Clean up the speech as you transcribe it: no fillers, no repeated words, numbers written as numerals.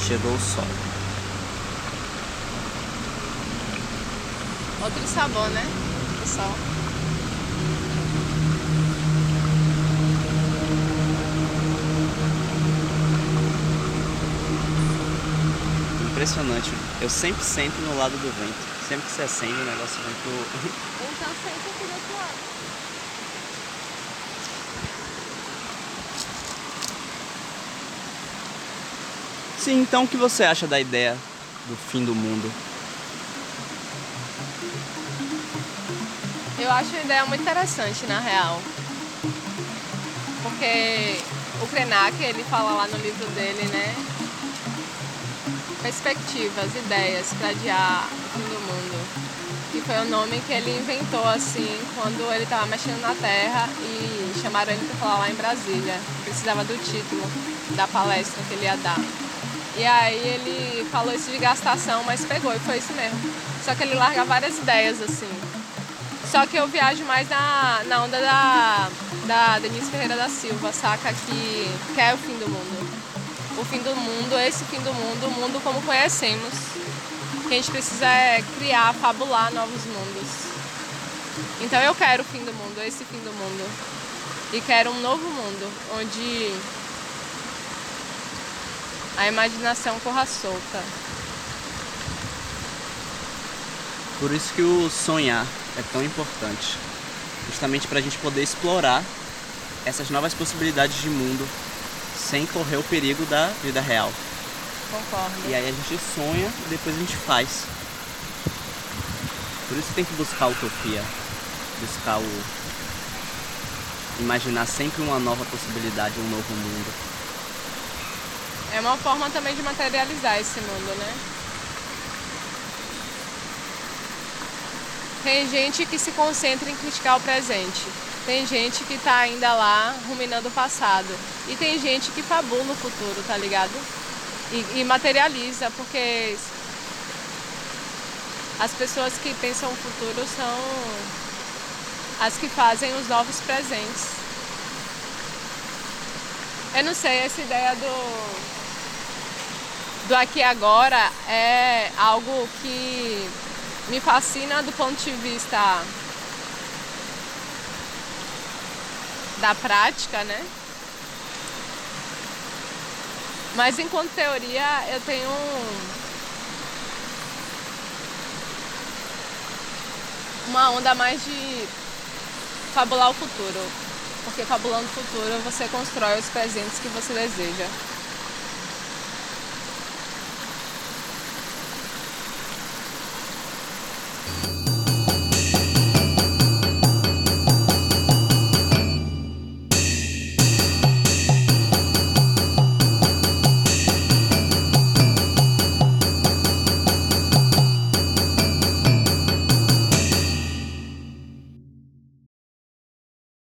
chegou o sol. Outro sabor, né? O sol. Impressionante. Eu sempre sento no lado do vento. Sempre que se acende o negócio vem pro... Então senta aqui do outro lado. Sim, então o que você acha da ideia do fim do mundo? Eu acho uma ideia muito interessante, na real. Porque o Krenak, ele fala lá no livro dele, né? Perspectivas, ideias para adiar o fim do mundo. E foi o nome que ele inventou, assim, quando ele estava mexendo na Terra e chamaram ele para falar lá em Brasília. Precisava do título da palestra que ele ia dar. E aí ele falou isso de gastação, mas pegou, e foi isso mesmo. Só que ele larga várias ideias, assim. Só que eu viajo mais na onda da Denise Ferreira da Silva, saca? Que é o fim do mundo. O fim do mundo, esse fim do mundo, o mundo como conhecemos. O que a gente precisa é criar, fabular novos mundos. Então eu quero o fim do mundo, esse fim do mundo. E quero um novo mundo, onde a imaginação corra solta. Por isso que o sonhar é tão importante. Justamente para a gente poder explorar essas novas possibilidades de mundo sem correr o perigo da vida real. Concordo. E aí a gente sonha e depois a gente faz. Por isso tem que buscar a utopia. Buscar o... imaginar sempre uma nova possibilidade, um novo mundo. É uma forma também de materializar esse mundo, né? Tem gente que se concentra em criticar o presente. Tem gente que tá ainda lá ruminando o passado. E tem gente que fabula o futuro, tá ligado? E materializa, porque as pessoas que pensam o futuro são as que fazem os novos presentes. Eu não sei, essa ideia do aqui e agora é algo que me fascina do ponto de vista da prática, né? Mas enquanto teoria eu tenho uma onda mais de fabular o futuro. Porque fabulando o futuro você constrói os presentes que você deseja.